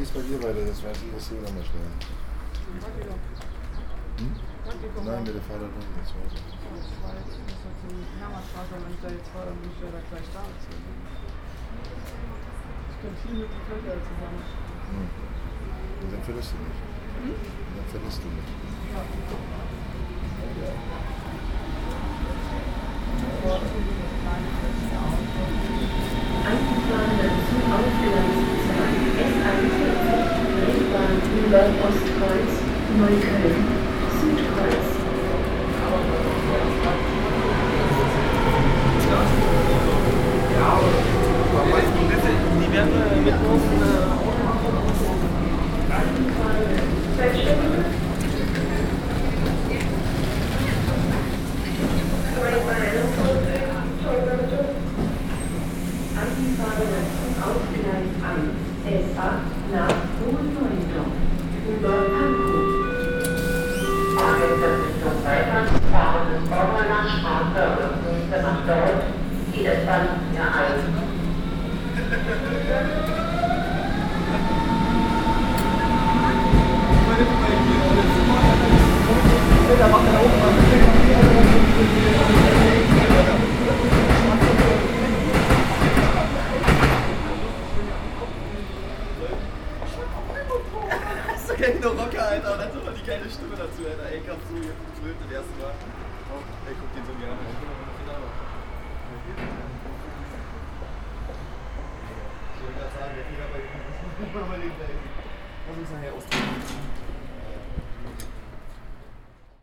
geht es bei dir weiter? Das weiß ich erst hier nochmal schnell. Hm? Nein, mit der Vater drin, das weiß ich. Das war jetzt zum Hermannstraße, wenn ich da jetzt fahre, dann bin ich ja da gleich da. Ich bin viel mit die Völker zusammen. Und dann verlässt du mich. Und dann verlässt du mich. Ja. Eingefahrenen Zug Aufführungszeit S41, Rennbahn Nürnberg-Ostkreuz, Neukölln, Südkreuz. Die werden mit uns Angefahrenen Zug auf Gleis 1, S8 nach Hohenneudorf, über Pankow. Fahrgäste Richtung Weiter, fahren des Bauer nach Schmarze und Münster nach dort, geht es dann hier ein. Hast du gleich noch Rocker, Alter, und dann so mal die geile Stimme dazu, Alter. Ey, kannst du hier geflötet das erste Mal. Ey, guck den so gerne an. Ich wollte gerade sagen, der Fehler bei dem. Lass uns nachher ausdrücken.